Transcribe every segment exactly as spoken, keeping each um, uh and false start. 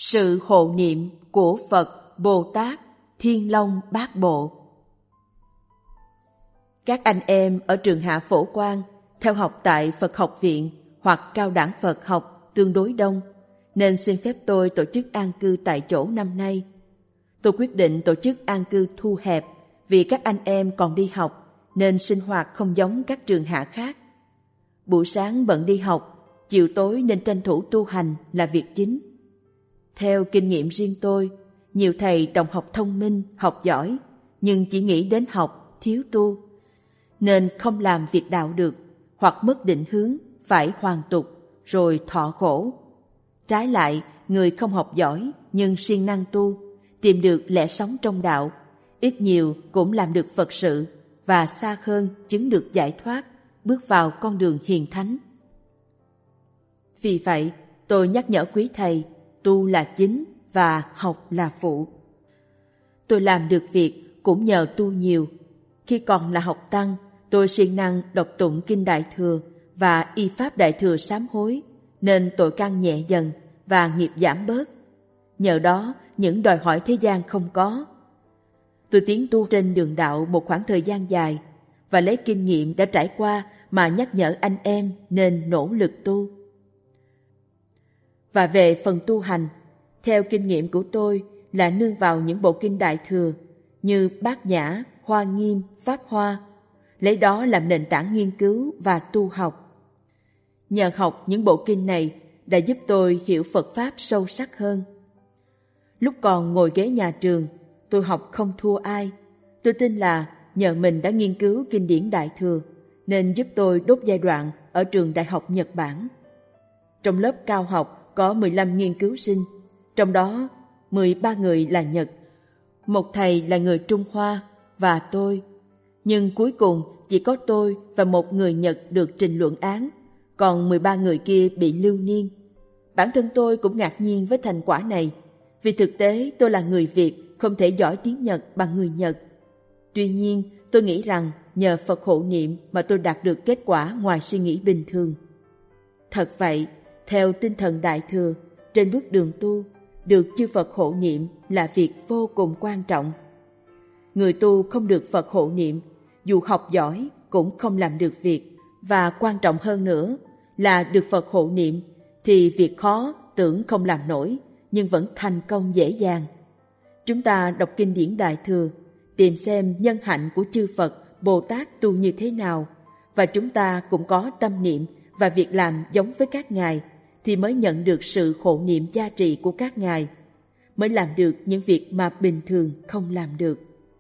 Sự hộ niệm của Phật Bồ Tát Thiên Long Bát Bộ. Các anh em ở trường Hạ Phổ Quang theo học tại Phật học viện hoặc cao đẳng Phật học tương đối đông, nên xin phép tôi tổ chức an cư tại chỗ năm nay. Tôi quyết định tổ chức an cư thu hẹp vì các anh em còn đi học, nên sinh hoạt không giống các trường Hạ khác. Buổi sáng bận đi học, chiều tối nên tranh thủ tu hành là việc chính. Theo kinh nghiệm riêng tôi, nhiều thầy đồng học thông minh, học giỏi, nhưng chỉ nghĩ đến học, thiếu tu, nên không làm việc đạo được, hoặc mất định hướng, phải hoàn tục, rồi thọ khổ. Trái lại, người không học giỏi nhưng siêng năng tu, tìm được lẽ sống trong đạo, ít nhiều cũng làm được Phật sự, và xa hơn chứng được giải thoát, bước vào con đường hiền thánh. Vì vậy, tôi nhắc nhở quý thầy, tu là chính và học là phụ. Tôi làm được việc cũng nhờ tu nhiều. Khi còn là học tăng, tôi siêng năng đọc tụng Kinh Đại Thừa và y pháp Đại Thừa sám hối, nên tội căn nhẹ dần và nghiệp giảm bớt. Nhờ đó, những đòi hỏi thế gian không có. Tôi tiến tu trên đường đạo một khoảng thời gian dài, và lấy kinh nghiệm đã trải qua mà nhắc nhở anh em nên nỗ lực tu. Và về phần tu hành, theo kinh nghiệm của tôi là nương vào những bộ kinh Đại Thừa như Bát Nhã, Hoa Nghiêm, Pháp Hoa, lấy đó làm nền tảng nghiên cứu và tu học. Nhờ học những bộ kinh này đã giúp tôi hiểu Phật Pháp sâu sắc hơn. Lúc còn ngồi ghế nhà trường, tôi học không thua ai. Tôi tin là nhờ mình đã nghiên cứu kinh điển Đại Thừa, nên giúp tôi đốt giai đoạn ở trường Đại học Nhật Bản. Trong lớp cao học có mười lăm nghiên cứu sinh, trong đó mười ba người là Nhật, một thầy là người Trung Hoa và tôi. Nhưng cuối cùng chỉ có tôi và một người Nhật được trình luận án, còn mười ba người kia bị lưu niên. Bản thân tôi cũng ngạc nhiên với thành quả này, vì thực tế tôi là người Việt, không thể giỏi tiếng Nhật bằng người Nhật. Tuy nhiên, tôi nghĩ rằng nhờ Phật hộ niệm mà tôi đạt được kết quả ngoài suy nghĩ bình thường. Thật vậy, theo tinh thần Đại Thừa, trên bước đường tu, được chư Phật hộ niệm là việc vô cùng quan trọng. Người tu không được Phật hộ niệm, dù học giỏi cũng không làm được việc, và quan trọng hơn nữa là được Phật hộ niệm thì việc khó tưởng không làm nổi, nhưng vẫn thành công dễ dàng. Chúng ta đọc kinh điển Đại Thừa, tìm xem nhân hạnh của chư Phật, Bồ Tát tu như thế nào, và chúng ta cũng có tâm niệm và việc làm giống với các ngài, thì mới nhận được sự hộ niệm gia trị của các ngài, mới làm được những việc mà bình thường không làm được.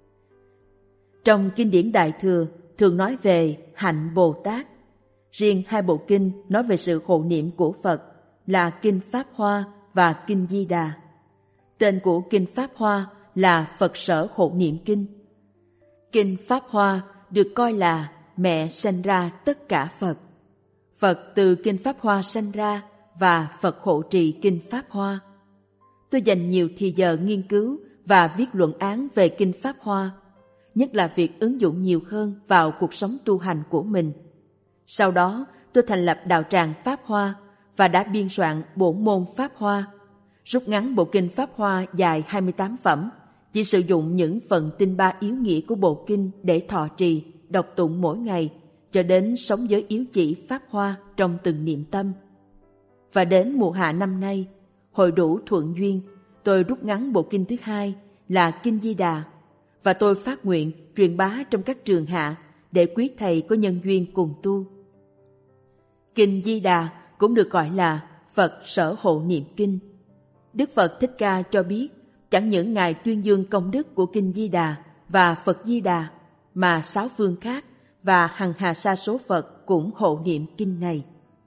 Trong kinh điển Đại Thừa thường nói về hạnh Bồ Tát. Riêng hai bộ kinh nói về sự hộ niệm của Phật là Kinh Pháp Hoa và Kinh Di Đà. Tên của Kinh Pháp Hoa là Phật Sở Hộ Niệm Kinh. Kinh Pháp Hoa được coi là mẹ sanh ra tất cả Phật. Phật từ Kinh Pháp Hoa sanh ra và Phật hộ trì Kinh Pháp Hoa. Tôi dành nhiều thời giờ nghiên cứu và viết luận án về Kinh Pháp Hoa, nhất là việc ứng dụng nhiều hơn vào cuộc sống tu hành của mình. Sau đó, tôi thành lập đạo tràng Pháp Hoa và đã biên soạn bổn môn Pháp Hoa, rút ngắn bộ kinh Pháp Hoa dài hai mươi tám phẩm, chỉ sử dụng những phần tinh ba yếu nghĩa của bộ kinh để thọ trì, đọc tụng mỗi ngày, cho đến sống giới yếu chỉ Pháp Hoa trong từng niệm tâm. Và đến mùa hạ năm nay, hội đủ thuận duyên, tôi rút ngắn bộ kinh thứ hai là Kinh Di Đà, và tôi phát nguyện truyền bá trong các trường hạ để quý thầy có nhân duyên cùng tu. Kinh Di Đà cũng được gọi là Phật Sở Hộ Niệm Kinh. Đức Phật Thích Ca cho biết, chẳng những Ngài tuyên dương công đức của Kinh Di Đà và Phật Di Đà, mà sáu phương khác và hằng hà sa số Phật cũng hộ niệm kinh này.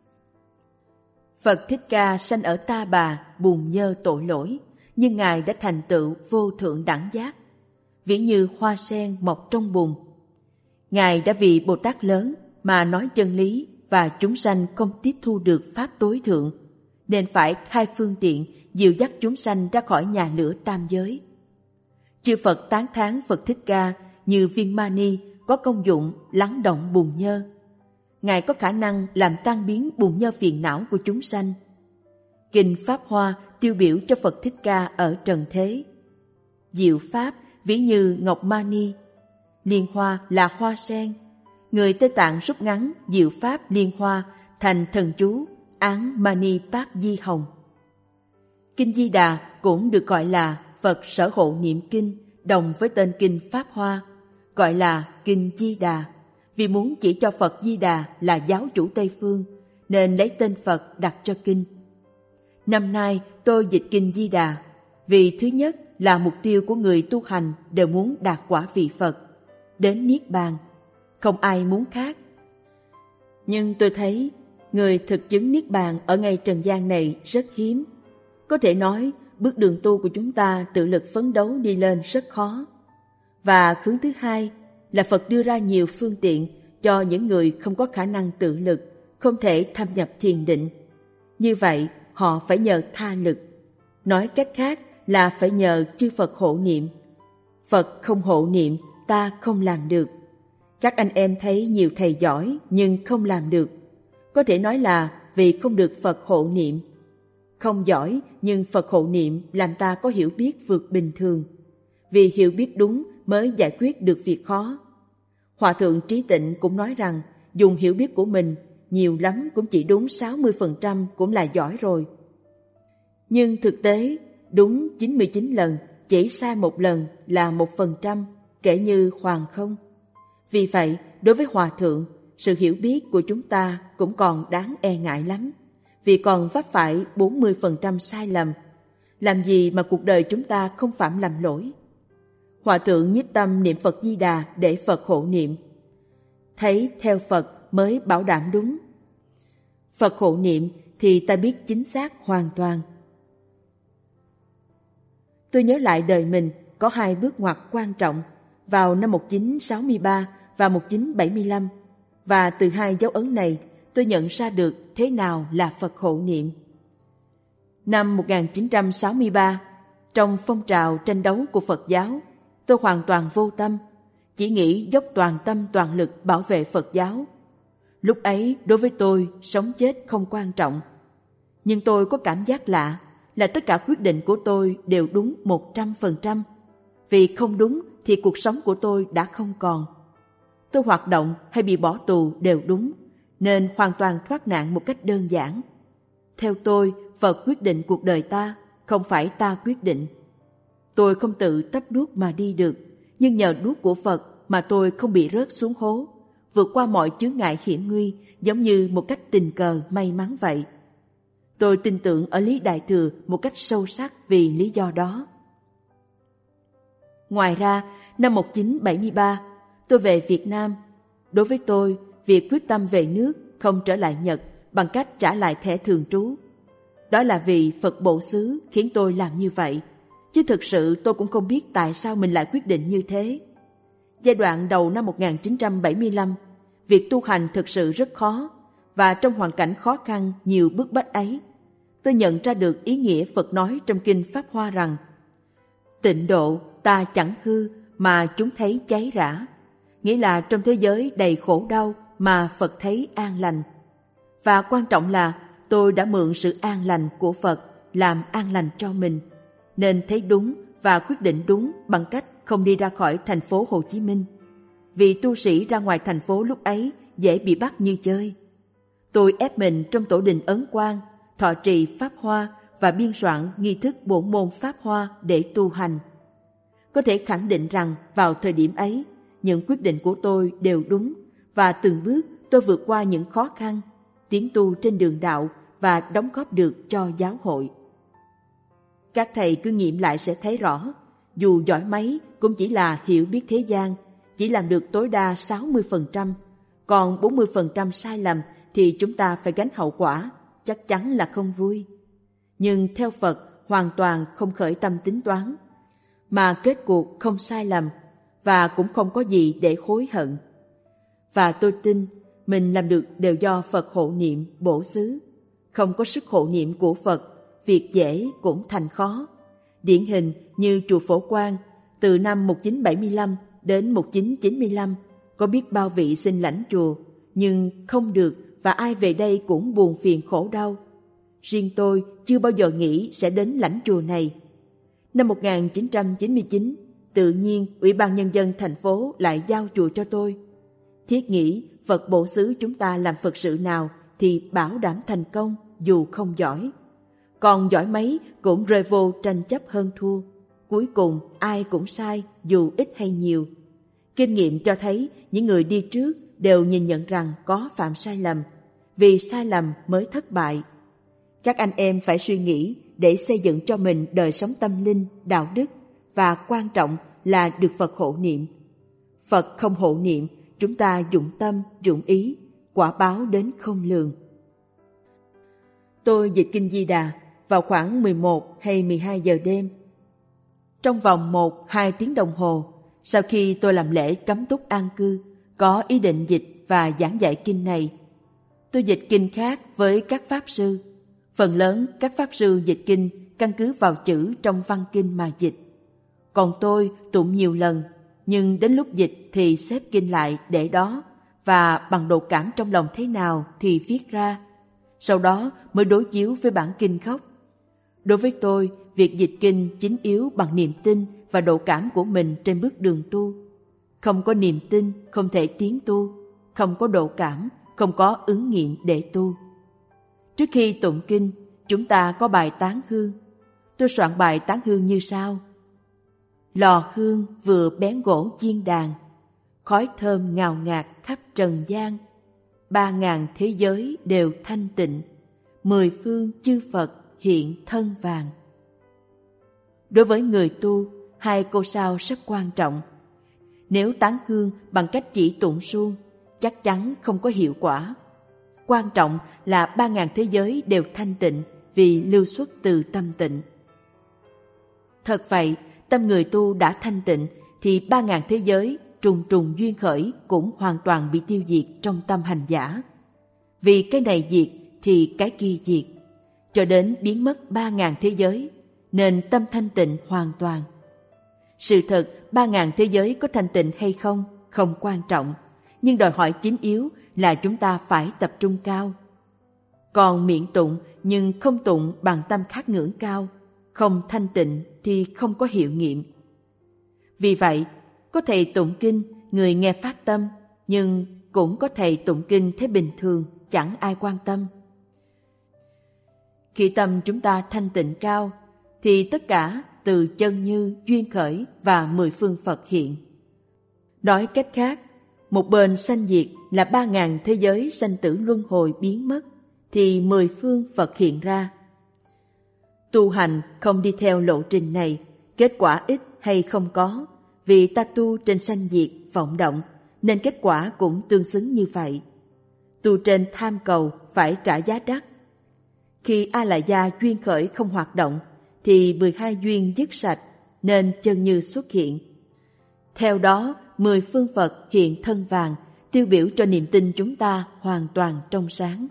Phật Thích Ca sanh ở Ta Bà, bùn nhơ tội lỗi, nhưng Ngài đã thành tựu vô thượng đẳng giác, ví như hoa sen mọc trong bùn. Ngài đã vì Bồ Tát lớn mà nói chân lý, và chúng sanh không tiếp thu được pháp tối thượng, nên phải khai phương tiện dìu dắt chúng sanh ra khỏi nhà lửa tam giới. Chư Phật tán thán Phật Thích Ca như viên mani có công dụng lắng động bùn nhơ. Ngài có khả năng làm tan biến bùn nhơ phiền não của chúng sanh. Kinh Pháp Hoa tiêu biểu cho Phật Thích Ca ở trần thế. Diệu Pháp ví như ngọc mani, liên hoa là hoa sen. Người Tây Tạng rút ngắn Diệu Pháp liên hoa thành thần chú Án Mani Bát Di Hồng. Kinh Di Đà cũng được gọi là Phật Sở Hộ Niệm Kinh, đồng với tên Kinh Pháp Hoa, gọi là Kinh Di Đà, vì muốn chỉ cho Phật Di Đà là giáo chủ Tây Phương, nên lấy tên Phật đặt cho kinh. Năm nay tôi dịch Kinh Di Đà, vì thứ nhất là mục tiêu của người tu hành đều muốn đạt quả vị Phật, đến Niết Bàn, không ai muốn khác. Nhưng tôi thấy người thực chứng Niết Bàn ở ngay trần gian này rất hiếm. Có thể nói bước đường tu của chúng ta tự lực phấn đấu đi lên rất khó. Và hướng thứ hai là Phật đưa ra nhiều phương tiện cho những người không có khả năng tự lực, không thể thâm nhập thiền định. Như vậy họ phải nhờ tha lực. Nói cách khác là phải nhờ chư Phật hộ niệm. Phật không hộ niệm, ta không làm được. Các anh em thấy nhiều thầy giỏi nhưng không làm được. Có thể nói là vì không được Phật hộ niệm. Không giỏi nhưng Phật hộ niệm làm ta có hiểu biết vượt bình thường. Vì hiểu biết đúng mới giải quyết được việc khó. Hòa thượng Trí Tịnh cũng nói rằng dùng hiểu biết của mình nhiều lắm cũng chỉ đúng sáu mươi phần trăm cũng là giỏi rồi. Nhưng thực tế đúng chín mươi chín lần, chỉ sai một lần là một phần trăm, kể như hoàng không. Vì vậy, đối với Hòa thượng, sự hiểu biết của chúng ta cũng còn đáng e ngại lắm, vì còn vấp phải bốn mươi phần trăm sai lầm. Làm gì mà cuộc đời chúng ta không phạm lầm lỗi? Hòa thượng nhiếp tâm niệm Phật Di Đà để Phật hộ niệm. Thấy theo Phật mới bảo đảm đúng. Phật hộ niệm thì ta biết chính xác hoàn toàn. Tôi nhớ lại đời mình có hai bước ngoặt quan trọng vào năm một nghìn chín trăm sáu mươi ba và một nghìn chín trăm bảy mươi lăm, và từ hai dấu ấn này tôi nhận ra được thế nào là Phật hộ niệm. Năm một nghìn chín trăm sáu mươi ba, trong phong trào tranh đấu của Phật giáo, tôi hoàn toàn vô tâm, chỉ nghĩ dốc toàn tâm toàn lực bảo vệ Phật giáo. Lúc ấy đối với tôi sống chết không quan trọng. Nhưng tôi có cảm giác lạ là tất cả quyết định của tôi đều đúng một trăm phần trăm. Vì không đúng thì cuộc sống của tôi đã không còn. Tôi hoạt động hay bị bỏ tù đều đúng, nên hoàn toàn thoát nạn một cách đơn giản. Theo tôi, Phật quyết định cuộc đời ta, không phải ta quyết định. Tôi không tự tấp đuốc mà đi được, nhưng nhờ đuốc của Phật mà tôi không bị rớt xuống hố, vượt qua mọi chướng ngại hiểm nguy, giống như một cách tình cờ may mắn vậy. Tôi tin tưởng ở lý Đại Thừa một cách sâu sắc vì lý do đó. Ngoài ra, năm một nghìn chín trăm bảy mươi ba, tôi về Việt Nam. Đối với tôi, việc quyết tâm về nước, không trở lại Nhật bằng cách trả lại thẻ thường trú. Đó là vì Phật Bộ Xứ khiến tôi làm như vậy, chứ thực sự tôi cũng không biết tại sao mình lại quyết định như thế. Giai đoạn đầu năm một nghìn chín trăm bảy mươi lăm, việc tu hành thực sự rất khó, và trong hoàn cảnh khó khăn nhiều bức bách ấy, tôi nhận ra được ý nghĩa Phật nói trong Kinh Pháp Hoa rằng tịnh độ ta chẳng hư mà chúng thấy cháy rã, nghĩa là trong thế giới đầy khổ đau mà Phật thấy an lành. Và quan trọng là tôi đã mượn sự an lành của Phật làm an lành cho mình, nên thấy đúng và quyết định đúng bằng cách không đi ra khỏi thành phố Hồ Chí Minh. Vì tu sĩ ra ngoài thành phố lúc ấy dễ bị bắt như chơi. Tôi ép mình trong tổ đình Ấn Quang, thọ trì Pháp Hoa và biên soạn nghi thức bổn môn Pháp Hoa để tu hành. Có thể khẳng định rằng vào thời điểm ấy, những quyết định của tôi đều đúng, và từng bước tôi vượt qua những khó khăn, tiến tu trên đường đạo và đóng góp được cho giáo hội. Các thầy cứ nghiệm lại sẽ thấy rõ, dù giỏi mấy cũng chỉ là hiểu biết thế gian, chỉ làm được tối đa sáu mươi phần trăm, còn bốn mươi phần trăm sai lầm thì chúng ta phải gánh hậu quả, chắc chắn là không vui. Nhưng theo Phật hoàn toàn không khởi tâm tính toán, mà kết cuộc không sai lầm và cũng không có gì để hối hận. Và tôi tin mình làm được đều do Phật hộ niệm bổ xứ. Không có sức hộ niệm của Phật, việc dễ cũng thành khó. Điển hình như chùa Phổ Quang, từ năm một nghìn chín trăm bảy mươi lăm đến một nghìn chín trăm chín mươi lăm, có biết bao vị xin lãnh chùa, nhưng không được, và ai về đây cũng buồn phiền khổ đau. riêng tôi chưa bao giờ nghĩ sẽ đến lãnh chùa này. Năm một nghìn chín trăm chín mươi chín, tự nhiên Ủy ban Nhân dân thành phố lại giao chùa cho tôi. Thiết nghĩ Phật Bổ Xứ chúng ta làm Phật sự nào thì bảo đảm thành công dù không giỏi. Còn giỏi mấy cũng rơi vô tranh chấp hơn thua. Cuối cùng ai cũng sai dù ít hay nhiều. Kinh nghiệm cho thấy những người đi trước đều nhìn nhận rằng có phạm sai lầm. Vì sai lầm mới thất bại. Các anh em phải suy nghĩ để xây dựng cho mình đời sống tâm linh, đạo đức và quan trọng là được Phật hộ niệm. Phật không hộ niệm, chúng ta dụng tâm, dụng ý, quả báo đến không lường. Tôi dịch Kinh Di Đà vào khoảng mười một hay mười hai giờ đêm. Trong vòng một hai tiếng đồng hồ, sau khi tôi làm lễ cấm túc an cư, có ý định dịch và giảng dạy kinh này. Tôi dịch kinh khác với các pháp sư. Phần lớn các pháp sư dịch kinh căn cứ vào chữ trong văn kinh mà dịch. Còn tôi tụng nhiều lần, nhưng đến lúc dịch thì xếp kinh lại để đó và bằng độ cảm trong lòng thế nào thì viết ra. Sau đó mới đối chiếu với bản kinh gốc. Đối với tôi, việc dịch kinh chính yếu bằng niềm tin và độ cảm của mình trên bước đường tu. Không có niềm tin, không thể tiến tu. Không có độ cảm, không có ứng nghiệm để tu. Trước khi tụng kinh, chúng ta có bài tán hương. Tôi soạn bài tán hương như sau. Lò hương vừa bén gỗ chiên đàn, khói thơm ngào ngạt khắp trần gian. Ba ngàn thế giới đều thanh tịnh, mười phương chư Phật hiện thân vàng. Đối với người tu, hai câu sau rất quan trọng. Nếu tán hương bằng cách chỉ tụng suông, chắc chắn không có hiệu quả. Quan trọng là ba ngàn thế giới đều thanh tịnh vì lưu xuất từ tâm tịnh. Thật vậy, tâm người tu đã thanh tịnh thì ba ngàn thế giới trùng trùng duyên khởi cũng hoàn toàn bị tiêu diệt trong tâm hành giả. Vì cái này diệt thì cái kia diệt, cho đến biến mất ba ngàn thế giới, nên tâm thanh tịnh hoàn toàn. Sự thật ba ngàn thế giới có thanh tịnh hay không không quan trọng, nhưng đòi hỏi chính yếu là chúng ta phải tập trung cao. Còn miệng tụng nhưng không tụng bằng tâm khát ngưỡng cao, không thanh tịnh thì không có hiệu nghiệm. Vì vậy, có thầy tụng kinh, người nghe phát tâm, nhưng cũng có thầy tụng kinh thế bình thường, chẳng ai quan tâm. Khi tâm chúng ta thanh tịnh cao, thì tất cả từ chân như, duyên khởi và mười phương Phật hiện. Nói cách khác, một bên sanh diệt là ba ngàn thế giới sanh tử luân hồi biến mất, thì mười phương Phật hiện ra. Tu hành không đi theo lộ trình này, kết quả ít hay không có, vì ta tu trên sanh diệt, vọng động, nên kết quả cũng tương xứng như vậy. Tu trên tham cầu phải trả giá đắt. Khi A-la-gia duyên khởi không hoạt động, thì mười hai duyên dứt sạch, nên chân như xuất hiện. Theo đó, mười phương Phật hiện thân vàng, tiêu biểu cho niềm tin chúng ta hoàn toàn trong sáng.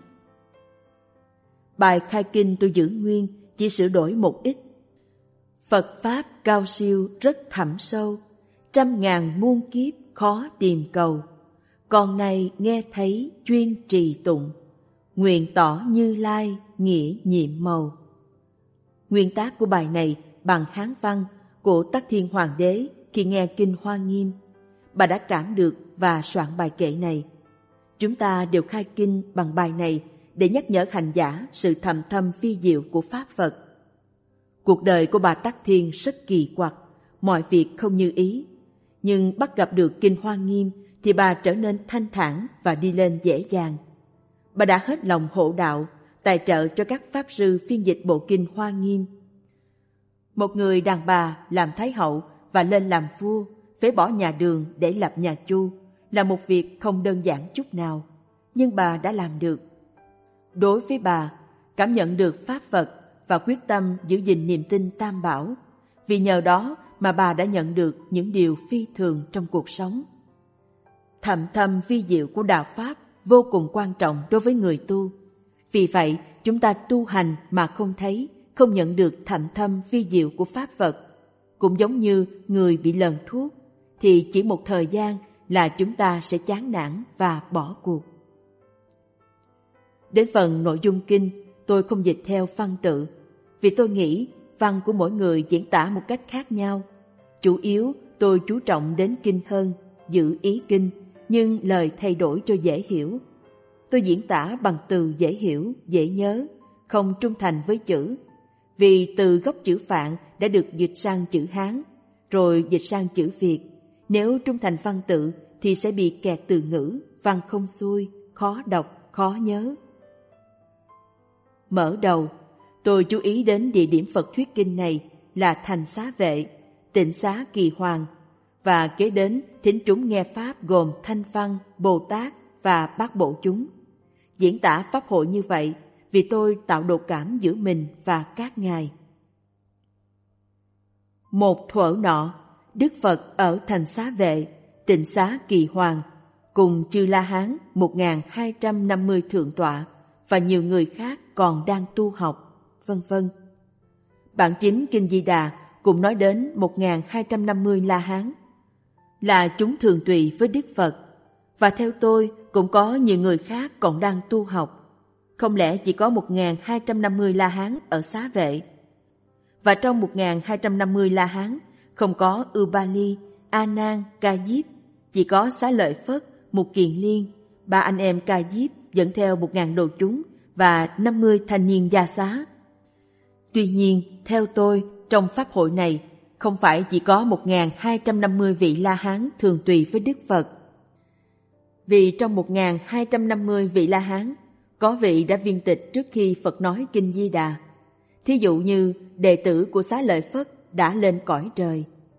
Bài khai kinh tôi giữ nguyên, chỉ sửa đổi một ít. Phật Pháp cao siêu rất thẳm sâu, trăm ngàn muôn kiếp khó tìm cầu. Còn này nghe thấy chuyên trì tụng, nguyện tỏ Như Lai nghĩa nhiệm màu. Nguyên tác của bài này bằng Hán văn của Tắc Thiên Hoàng đế khi nghe kinh Hoa Nghiêm. Bà đã cảm được và soạn bài kệ này. Chúng ta đều khai kinh bằng bài này để nhắc nhở hành giả sự thầm thâm phi diệu của Pháp Phật. Cuộc đời của bà Tắc Thiên rất kỳ quặc, mọi việc không như ý. Nhưng bắt gặp được kinh Hoa Nghiêm thì bà trở nên thanh thản và đi lên dễ dàng. Bà đã hết lòng hộ đạo, tài trợ cho các pháp sư phiên dịch bộ kinh Hoa Nghiêm. Một người đàn bà làm thái hậu và lên làm vua, phế bỏ nhà Đường để lập nhà Chu là một việc không đơn giản chút nào, nhưng bà đã làm được. Đối với bà, cảm nhận được Pháp Phật và quyết tâm giữ gìn niềm tin Tam Bảo, vì nhờ đó mà bà đã nhận được những điều phi thường trong cuộc sống. Thầm thâm vi diệu của đạo Pháp vô cùng quan trọng đối với người tu. Vì vậy, chúng ta tu hành mà không thấy, không nhận được thầm thâm vi diệu của Pháp Phật. Cũng giống như người bị lờn thuốc, thì chỉ một thời gian là chúng ta sẽ chán nản và bỏ cuộc. Đến phần nội dung kinh, tôi không dịch theo văn tự, vì tôi nghĩ văn của mỗi người diễn tả một cách khác nhau. Chủ yếu tôi chú trọng đến kinh hơn, giữ ý kinh, nhưng lời thay đổi cho dễ hiểu. Tôi diễn tả bằng từ dễ hiểu, dễ nhớ, không trung thành với chữ, vì từ gốc chữ Phạn đã được dịch sang chữ Hán, rồi dịch sang chữ Việt. Nếu trung thành văn tự thì sẽ bị kẹt từ ngữ, văn không xuôi, khó đọc, khó nhớ. Mở đầu, tôi chú ý đến địa điểm Phật thuyết kinh này là Thành Xá Vệ, Tịnh Xá Kỳ Hoàng, và kế đến thính chúng nghe Pháp gồm Thanh Văn, Bồ Tát và Bát Bộ chúng. Diễn tả Pháp hội như vậy vì tôi tạo độ cảm giữa mình và các ngài. Một thuở nọ, Đức Phật ở Thành Xá Vệ, Tịnh Xá Kỳ Hoàng, cùng Chư La Hán một nghìn hai trăm năm mươi thượng tọa và nhiều người khác còn đang tu học, vân vân. Bản chính Kinh Di Đà cũng nói đến một nghìn hai trăm năm mươi La Hán là chúng thường tùy với Đức Phật, và theo tôi cũng có nhiều người khác còn đang tu học. Không lẽ chỉ có một nghìn hai trăm năm mươi La Hán ở Xá Vệ? Và trong một nghìn hai trăm năm mươi La Hán không có Ubali, A Nan, Ca Diếp, chỉ có Xá Lợi Phất, Mục Kiền Liên, ba anh em Ca Diếp dẫn theo một ngàn đồ chúng và năm mươi thanh niên gia xá. Tuy nhiên, theo tôi, trong pháp hội này không phải chỉ có một nghìn hai trăm năm mươi vị La Hán thường tùy với Đức Phật. Vì trong một nghìn hai trăm năm mươi vị La Hán, có vị đã viên tịch trước khi Phật nói Kinh Di Đà. Thí dụ như đệ tử của Xá Lợi Phất đã lên cõi trời.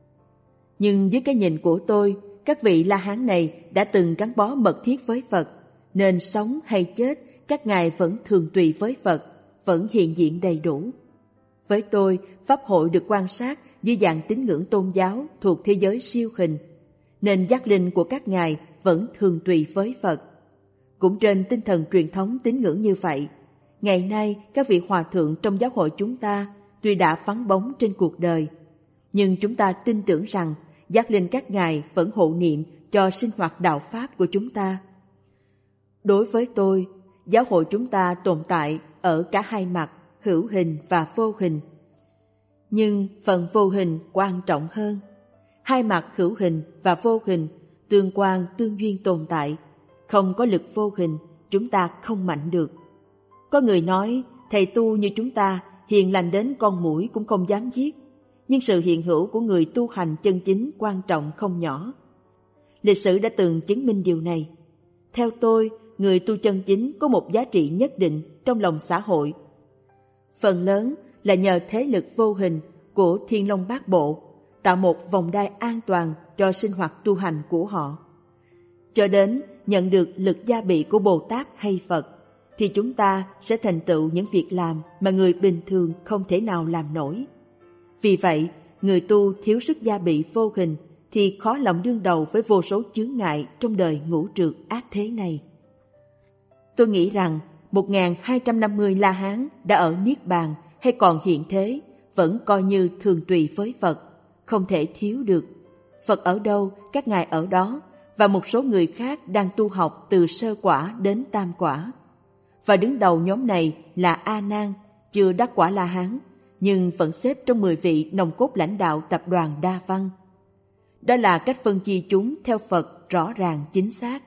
Nhưng dưới cái nhìn của tôi, các vị La Hán này đã từng gắn bó mật thiết với Phật, nên sống hay chết, các ngài vẫn thường tùy với Phật, vẫn hiện diện đầy đủ. Với tôi, pháp hội được quan sát dưới dạng tín ngưỡng tôn giáo thuộc thế giới siêu hình, nên giác linh của các ngài vẫn thường tùy với Phật. Cũng trên tinh thần truyền thống tín ngưỡng như vậy, ngày nay các vị hòa thượng trong giáo hội chúng ta tuy đã vắng bóng trên cuộc đời, nhưng chúng ta tin tưởng rằng giác linh các ngài vẫn hộ niệm cho sinh hoạt đạo Pháp của chúng ta. Đối với tôi, giáo hội chúng ta tồn tại ở cả hai mặt, hữu hình và vô hình. Nhưng phần vô hình quan trọng hơn. Hai mặt hữu hình và vô hình tương quan tương duyên tồn tại. Không có lực vô hình, chúng ta không mạnh được. Có người nói, thầy tu như chúng ta hiền lành đến con muỗi cũng không dám giết. Nhưng sự hiện hữu của người tu hành chân chính quan trọng không nhỏ. Lịch sử đã từng chứng minh điều này. Theo tôi, người tu chân chính có một giá trị nhất định trong lòng xã hội. Phần lớn là nhờ thế lực vô hình của Thiên Long Bát Bộ tạo một vòng đai an toàn cho sinh hoạt tu hành của họ. Cho đến nhận được lực gia bị của Bồ Tát hay Phật, thì chúng ta sẽ thành tựu những việc làm mà người bình thường không thể nào làm nổi. Vì vậy, người tu thiếu sức gia bị vô hình thì khó lòng đương đầu với vô số chướng ngại trong đời ngũ trược ác thế này. Tôi nghĩ rằng một nghìn hai trăm năm mươi La Hán đã ở Niết Bàn hay còn hiện thế vẫn coi như thường tùy với Phật, không thể thiếu được. Phật ở đâu, các ngài ở đó, và một số người khác đang tu học từ sơ quả đến tam quả. Và đứng đầu nhóm này là A Nan, chưa đắc quả La Hán, nhưng vẫn xếp trong mười vị nòng cốt lãnh đạo tập đoàn Đa Văn. Đó là cách phân chia chúng theo Phật rõ ràng chính xác.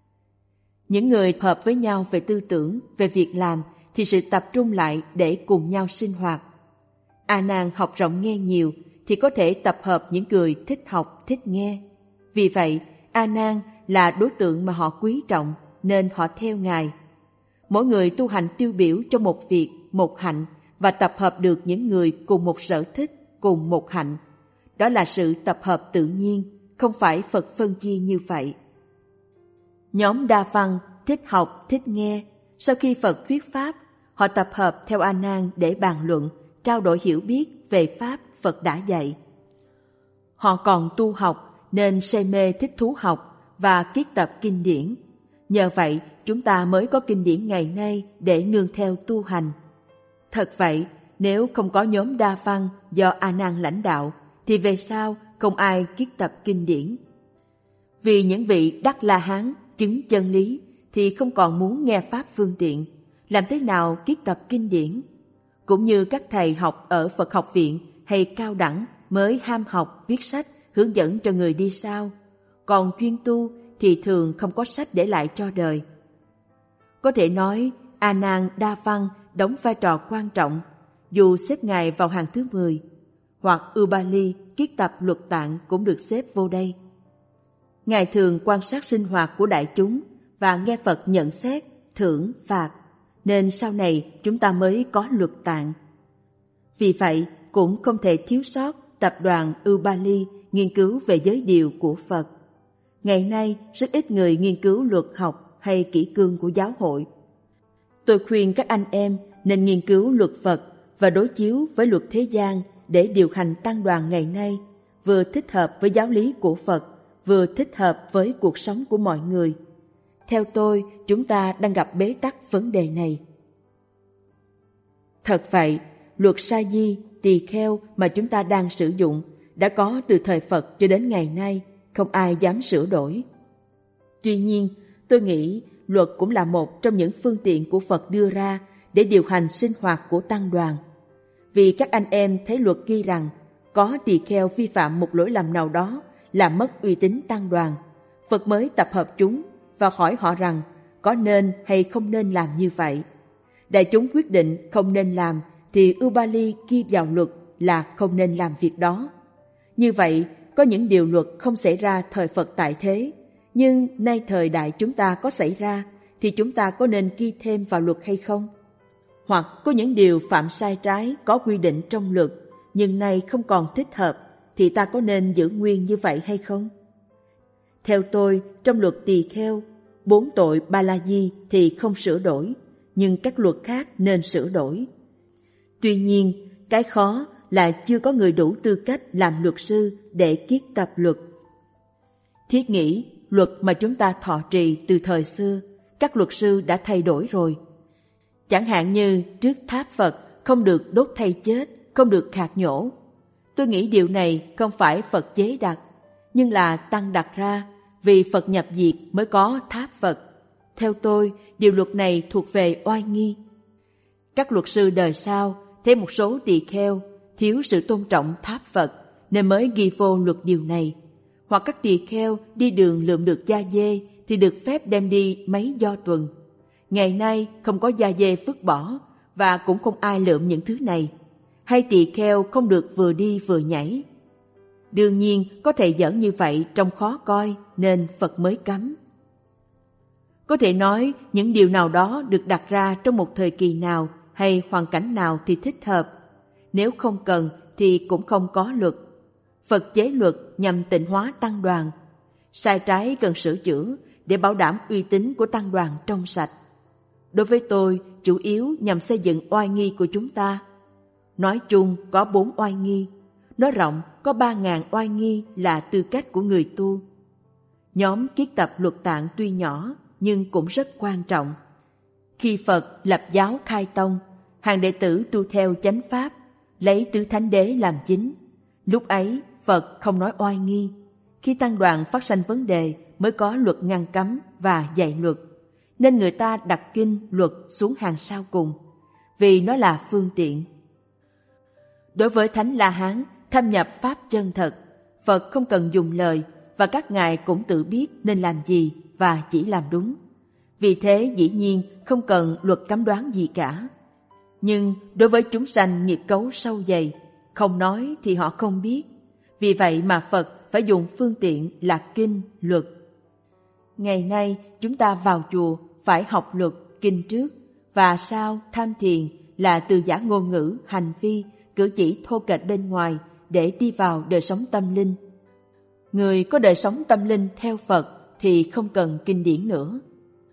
Những người hợp với nhau về tư tưởng, về việc làm thì sự tập trung lại để cùng nhau sinh hoạt. A Nan học rộng nghe nhiều thì có thể tập hợp những người thích học, thích nghe. Vì vậy, A Nan là đối tượng mà họ quý trọng nên họ theo ngài. Mỗi người tu hành tiêu biểu cho một việc, một hạnh và tập hợp được những người cùng một sở thích, cùng một hạnh. Đó là sự tập hợp tự nhiên, không phải Phật phân chia như vậy. Nhóm Đa Văn thích học, thích nghe. Sau khi Phật thuyết Pháp, họ tập hợp theo A Nan để bàn luận, trao đổi hiểu biết về Pháp Phật đã dạy. Họ còn tu học nên say mê thích thú học và kiết tập kinh điển. Nhờ vậy, chúng ta mới có kinh điển ngày nay để nương theo tu hành. Thật vậy, nếu không có nhóm Đa Văn do A Nan lãnh đạo, thì về sau không ai kiết tập kinh điển. Vì những vị đắc La Hán chứng chân lý thì không còn muốn nghe Pháp phương tiện, làm thế nào kiết tập kinh điển. Cũng như các thầy học ở Phật học viện hay cao đẳng mới ham học viết sách hướng dẫn cho người đi sau, còn chuyên tu thì thường không có sách để lại cho đời. Có thể nói A Nan Đa Văn đóng vai trò quan trọng, dù xếp ngài vào hàng thứ mười, hoặc Ubali kiết tập luật tạng cũng được xếp vô đây. Ngài thường quan sát sinh hoạt của đại chúng và nghe Phật nhận xét, thưởng, phạt, nên sau này chúng ta mới có luật tạng. Vì vậy, cũng không thể thiếu sót tập đoàn Ubali nghiên cứu về giới điều của Phật. Ngày nay, rất ít người nghiên cứu luật học hay kỷ cương của giáo hội. Tôi khuyên các anh em nên nghiên cứu luật Phật và đối chiếu với luật thế gian để điều hành tăng đoàn ngày nay, vừa thích hợp với giáo lý của Phật, vừa thích hợp với cuộc sống của mọi người. Theo tôi, chúng ta đang gặp bế tắc vấn đề này. Thật vậy, luật sa di, tỳ kheo mà chúng ta đang sử dụng đã có từ thời Phật cho đến ngày nay, không ai dám sửa đổi. Tuy nhiên, tôi nghĩ luật cũng là một trong những phương tiện của Phật đưa ra để điều hành sinh hoạt của tăng đoàn. Vì các anh em thấy luật ghi rằng có tỳ kheo vi phạm một lỗi lầm nào đó làm mất uy tín tăng đoàn, Phật mới tập hợp chúng và hỏi họ rằng có nên hay không nên làm như vậy. Đại chúng quyết định không nên làm thì Ubali ghi vào luật là không nên làm việc đó. Như vậy, có những điều luật không xảy ra thời Phật tại thế, nhưng nay thời đại chúng ta có xảy ra, thì chúng ta có nên ghi thêm vào luật hay không? Hoặc có những điều phạm sai trái có quy định trong luật, nhưng nay không còn thích hợp, thì ta có nên giữ nguyên như vậy hay không? Theo tôi, trong luật tỳ kheo, bốn tội ba la di thì không sửa đổi, nhưng các luật khác nên sửa đổi. Tuy nhiên, cái khó là chưa có người đủ tư cách làm luật sư để kiết tập luật. Thiết nghĩ, luật mà chúng ta thọ trì từ thời xưa, các luật sư đã thay đổi rồi. Chẳng hạn như trước tháp Phật không được đốt thây chết, không được khạc nhổ. Tôi nghĩ điều này không phải Phật chế đặt, nhưng là Tăng đặt ra, vì Phật nhập diệt mới có tháp Phật. Theo tôi, điều luật này thuộc về oai nghi. Các luật sư đời sau thấy một số tỳ kheo thiếu sự tôn trọng tháp Phật nên mới ghi vô luật điều này. Hoặc các tỳ kheo đi đường lượm được da dê thì được phép đem đi mấy do tuần. Ngày nay không có da dê vứt bỏ và cũng không ai lượm những thứ này. Hay tỳ kheo không được vừa đi vừa nhảy. Đương nhiên có thể giỡn như vậy trông khó coi nên Phật mới cấm. Có thể nói những điều nào đó được đặt ra trong một thời kỳ nào hay hoàn cảnh nào thì thích hợp. Nếu không cần thì cũng không có luật. Phật chế luật nhằm tịnh hóa tăng đoàn. Sai trái cần sửa chữa để bảo đảm uy tín của tăng đoàn trong sạch. Đối với tôi, chủ yếu nhằm xây dựng oai nghi của chúng ta. Nói chung có bốn oai nghi. Nói rộng có ba ngàn oai nghi là tư cách của người tu. Nhóm kiết tập luật tạng tuy nhỏ nhưng cũng rất quan trọng. Khi Phật lập giáo khai tông, hàng đệ tử tu theo chánh pháp, lấy tứ thánh đế làm chính. Lúc ấy Phật không nói oai nghi. Khi tăng đoàn phát sanh vấn đề mới có luật ngăn cấm và dạy luật. Nên người ta đặt kinh luật xuống hàng sau cùng, vì nó là phương tiện. Đối với Thánh La Hán thâm nhập pháp chân thật, Phật không cần dùng lời và các ngài cũng tự biết nên làm gì và chỉ làm đúng. Vì thế dĩ nhiên không cần luật cấm đoán gì cả. Nhưng đối với chúng sanh nghiệp cấu sâu dày, không nói thì họ không biết. Vì vậy mà Phật phải dùng phương tiện là kinh, luật. Ngày nay chúng ta vào chùa phải học luật, kinh trước, và sau tham thiền là từ giả ngôn ngữ, hành vi, cử chỉ thô kệch bên ngoài để đi vào đời sống tâm linh. Người có đời sống tâm linh theo Phật thì không cần kinh điển nữa.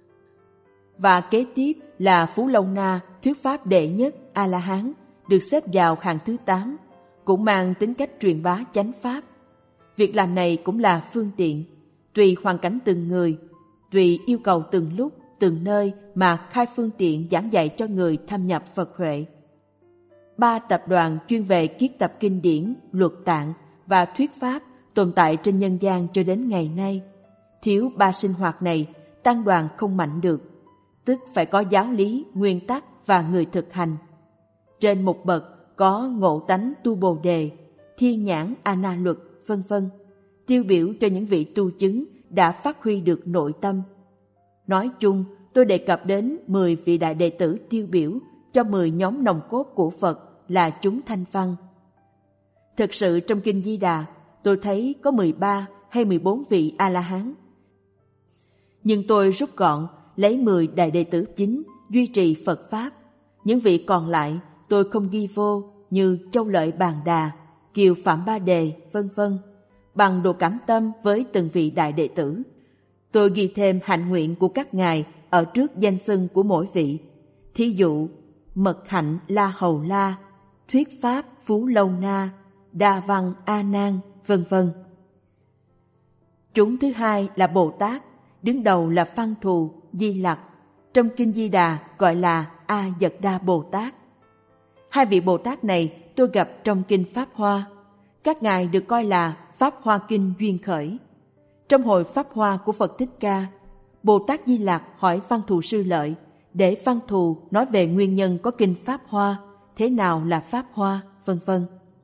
Và kế tiếp là Phú Lâu Na, thuyết pháp đệ nhất A-la-hán, được xếp vào hàng thứ tám, cũng mang tính cách truyền bá chánh pháp. Việc làm này cũng là phương tiện, tùy hoàn cảnh từng người, tùy yêu cầu từng lúc, từng nơi mà khai phương tiện giảng dạy cho người thâm nhập Phật huệ. Ba tập đoàn chuyên về kiết tập kinh điển, luật tạng và thuyết pháp tồn tại trên nhân gian cho đến ngày nay. Thiếu ba sinh hoạt này, tăng đoàn không mạnh được. tức phải có giáo lý, nguyên tắc và người thực hành. Trên một bậc có ngộ tánh tu Bồ đề, thiên nhãn A Na luật, vân vân, tiêu biểu cho những vị tu chứng đã phát huy được nội tâm. Nói chung, tôi đề cập đến mười vị đại đệ tử tiêu biểu cho mười nhóm nòng cốt của Phật là chúng thanh văn. Thực sự trong Kinh Di Đà, tôi thấy có mười ba hay mười bốn vị A-la-hán. Nhưng tôi rút gọn lấy mười đại đệ tử chính duy trì Phật Pháp. Những vị còn lại tôi không ghi vô như Châu Lợi Bàn Đà, Kiều Phạm Ba Đề, vân vân bằng độ cảm tâm với từng vị đại đệ tử. Tôi ghi thêm hạnh nguyện của các ngài ở trước danh xưng của mỗi vị. Thí dụ, Mật Hạnh La Hầu La, Thuyết Pháp Phú Lâu Na, Đa Văn A Nan, vân vân. Chúng thứ hai là Bồ Tát, đứng đầu là Văn Thù, Di Lặc, trong Kinh Di Đà gọi là A Dật Đa Bồ Tát. Hai vị Bồ Tát này tôi gặp trong Kinh Pháp Hoa. Các ngài được coi là Pháp Hoa Kinh duyên khởi. Trong hồi Pháp Hoa của Phật Thích Ca, Bồ Tát Di Lặc hỏi Văn Thù Sư Lợi để Văn Thù nói về nguyên nhân có Kinh Pháp Hoa, thế nào là Pháp Hoa, vân vân.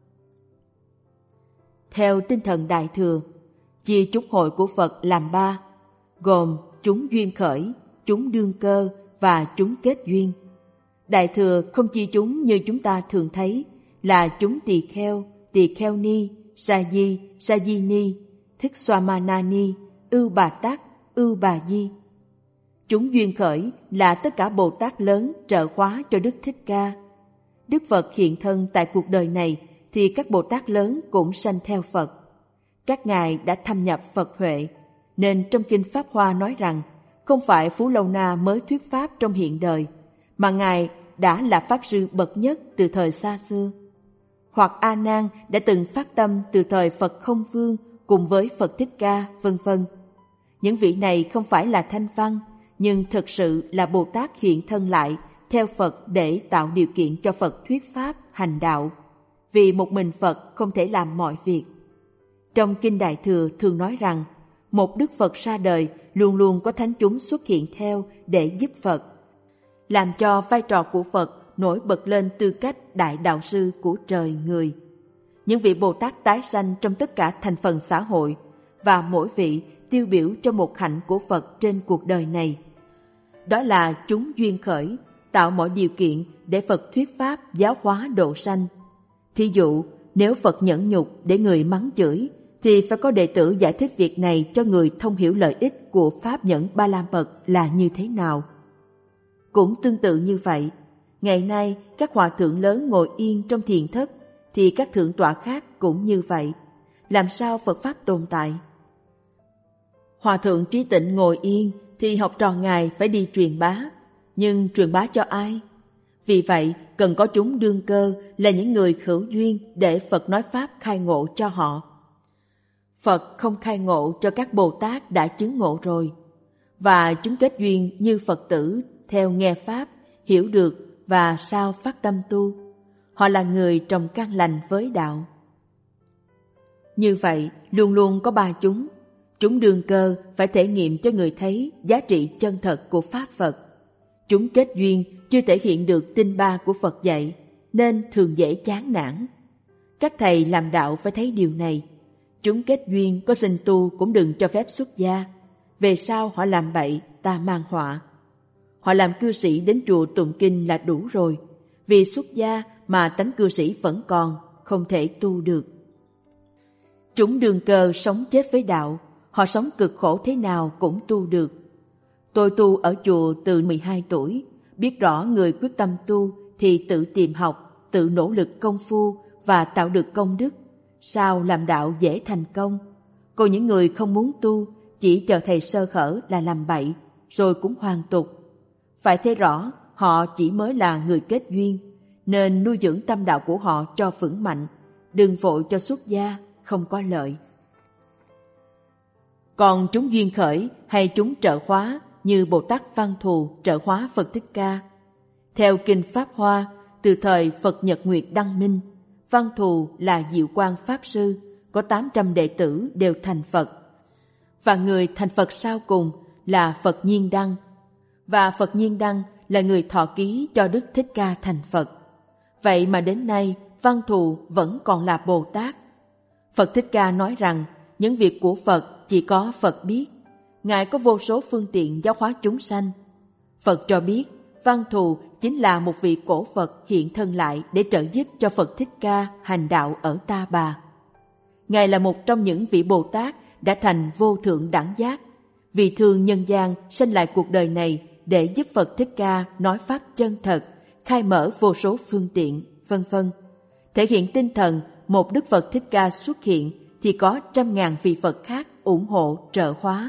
Theo tinh thần Đại Thừa, chia chúng hội của Phật làm ba, gồm chúng duyên khởi, chúng đương cơ và chúng kết duyên. Đại Thừa không chia chúng như chúng ta thường thấy là chúng tỳ kheo, tỳ kheo ni, sa di, sa di ni, thích xoa ma na ni, ưu bà tát, ưu bà di. Chúng duyên khởi là tất cả Bồ Tát lớn trợ khóa cho Đức Thích Ca. Đức Phật hiện thân tại cuộc đời này thì các Bồ Tát lớn cũng sanh theo Phật. Các ngài đã thâm nhập Phật huệ, nên trong Kinh Pháp Hoa nói rằng không phải Phú Lâu Na mới thuyết Pháp trong hiện đời, mà ngài đã là Pháp Sư bậc nhất từ thời xa xưa. Hoặc A Nan đã từng phát tâm từ thời Phật Không Vương cùng với Phật Thích Ca, vân vân. Những vị này không phải là thanh văn, nhưng thực sự là Bồ Tát hiện thân lại theo Phật để tạo điều kiện cho Phật thuyết Pháp, hành đạo. Vì một mình Phật không thể làm mọi việc. Trong Kinh Đại Thừa thường nói rằng, một Đức Phật ra đời luôn luôn có thánh chúng xuất hiện theo để giúp Phật, làm cho vai trò của Phật nổi bật lên tư cách đại đạo sư của trời người. Những vị Bồ Tát tái sanh trong tất cả thành phần xã hội, và mỗi vị tiêu biểu cho một hạnh của Phật trên cuộc đời này. Đó là chúng duyên khởi, tạo mọi điều kiện để Phật thuyết Pháp giáo hóa độ sanh. Thí dụ, nếu Phật nhẫn nhục để người mắng chửi, thì phải có đệ tử giải thích việc này cho người thông hiểu lợi ích của Pháp nhẫn Ba La Mật là như thế nào. Cũng tương tự như vậy, ngày nay các hòa thượng lớn ngồi yên trong thiền thất, thì các thượng tọa khác cũng như vậy. Làm sao Phật Pháp tồn tại? Hòa thượng Trí Tịnh ngồi yên thì học trò ngài phải đi truyền bá, nhưng truyền bá cho ai? Vì vậy cần có chúng đương cơ là những người hữu duyên để Phật nói Pháp khai ngộ cho họ. Phật không khai ngộ cho các Bồ Tát đã chứng ngộ rồi, và chúng kết duyên như Phật tử theo nghe Pháp, hiểu được và sao phát tâm tu. Họ là người trồng căn lành với đạo. Như vậy luôn luôn có ba chúng. Chúng đương cơ phải thể nghiệm cho người thấy giá trị chân thật của Pháp Phật. Chúng kết duyên chưa thể hiện được tinh ba của Phật dạy, nên thường dễ chán nản. Các thầy làm đạo phải thấy điều này. Chúng kết duyên có xin tu cũng đừng cho phép xuất gia. Về sau họ làm bậy, ta mang họa. Họ làm cư sĩ đến chùa tụng kinh là đủ rồi. Vì xuất gia mà tánh cư sĩ vẫn còn, không thể tu được. Chúng đương cơ sống chết với đạo. Họ sống cực khổ thế nào cũng tu được. Tôi tu ở chùa từ mười hai tuổi, biết rõ người quyết tâm tu thì tự tìm học, tự nỗ lực công phu và tạo được công đức. Sao làm đạo dễ thành công? Còn những người không muốn tu, chỉ chờ thầy sơ hở là làm bậy, rồi cũng hoàn tục. Phải thấy rõ họ chỉ mới là người kết duyên, nên nuôi dưỡng tâm đạo của họ cho vững mạnh, đừng vội cho xuất gia, không có lợi. Còn chúng duyên khởi hay chúng trợ hóa như Bồ Tát Văn Thù trợ hóa Phật Thích Ca. Theo Kinh Pháp Hoa, từ thời Phật Nhật Nguyệt Đăng Minh, Văn Thù là Diệu Quang Pháp Sư, có tám trăm đệ tử đều thành Phật. Và người thành Phật sau cùng là Phật Nhiên Đăng. và Phật Nhiên Đăng là người thọ ký cho Đức Thích Ca thành Phật. Vậy mà đến nay Văn Thù vẫn còn là Bồ Tát. Phật Thích Ca nói rằng những việc của Phật chỉ có Phật biết. Ngài có vô số phương tiện giáo hóa chúng sanh. Phật cho biết Văn Thù chính là một vị cổ Phật hiện thân lại để trợ giúp cho Phật Thích Ca hành đạo ở Ta Bà. Ngài là một trong những vị Bồ Tát đã thành vô thượng đẳng giác, vì thương nhân gian sanh lại cuộc đời này để giúp Phật Thích Ca nói pháp chân thật, khai mở vô số phương tiện, vân vân. Thể hiện tinh thần một Đức Phật Thích Ca xuất hiện thì có trăm ngàn vị Phật khác ủng hộ trợ hóa.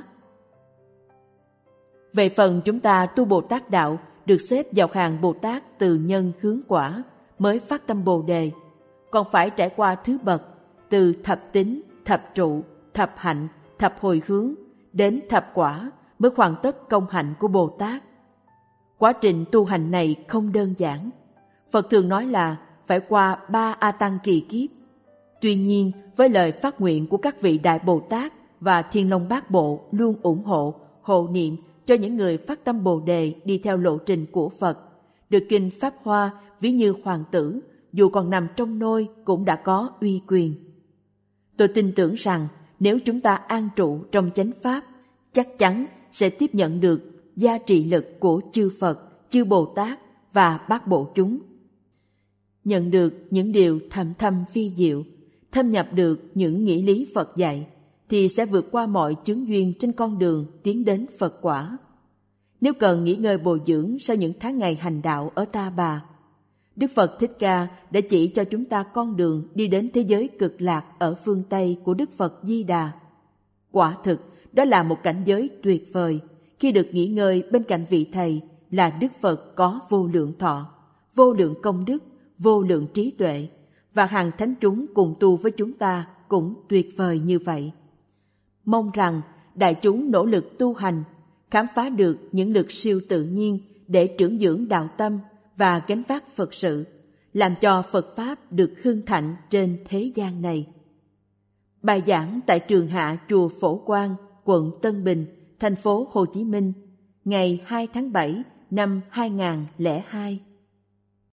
Về phần chúng ta tu Bồ Tát đạo được xếp vào hàng Bồ Tát từ nhân hướng quả mới phát tâm Bồ Đề, còn phải trải qua thứ bậc từ thập tín, thập trụ, thập hạnh, thập hồi hướng đến thập quả mới hoàn tất công hạnh của Bồ Tát. Quá trình tu hành này không đơn giản. Phật thường nói là phải qua ba A Tăng kỳ kiếp. Tuy nhiên, với lời phát nguyện của các vị Đại Bồ Tát và Thiên Long Bát Bộ luôn ủng hộ, hộ niệm cho những người phát tâm Bồ Đề đi theo lộ trình của Phật, được kinh Pháp Hoa ví như hoàng tử, dù còn nằm trong nôi cũng đã có uy quyền. Tôi tin tưởng rằng nếu chúng ta an trụ trong chánh Pháp, chắc chắn sẽ tiếp nhận được gia trị lực của chư Phật, chư Bồ Tát và Bát Bộ chúng. Nhận được những điều thầm thâm phi diệu, thâm nhập được những nghĩa lý Phật dạy, thì sẽ vượt qua mọi chướng duyên trên con đường tiến đến Phật quả. Nếu cần nghỉ ngơi bồi dưỡng sau những tháng ngày hành đạo ở Ta Bà, Đức Phật Thích Ca đã chỉ cho chúng ta con đường đi đến thế giới cực lạc ở phương Tây của Đức Phật Di Đà. Quả thực, đó là một cảnh giới tuyệt vời khi được nghỉ ngơi bên cạnh vị Thầy là Đức Phật có vô lượng thọ, vô lượng công đức, vô lượng trí tuệ, và hàng thánh chúng cùng tu với chúng ta cũng tuyệt vời như vậy. Mong rằng đại chúng nỗ lực tu hành, khám phá được những lực siêu tự nhiên để trưởng dưỡng đạo tâm và gánh vác Phật sự, làm cho Phật Pháp được hưng thịnh trên thế gian này. Bài giảng tại Trường Hạ Chùa Phổ Quang, quận Tân Bình, thành phố Hồ Chí Minh, ngày hai tháng bảy năm hai nghìn không trăm lẻ hai.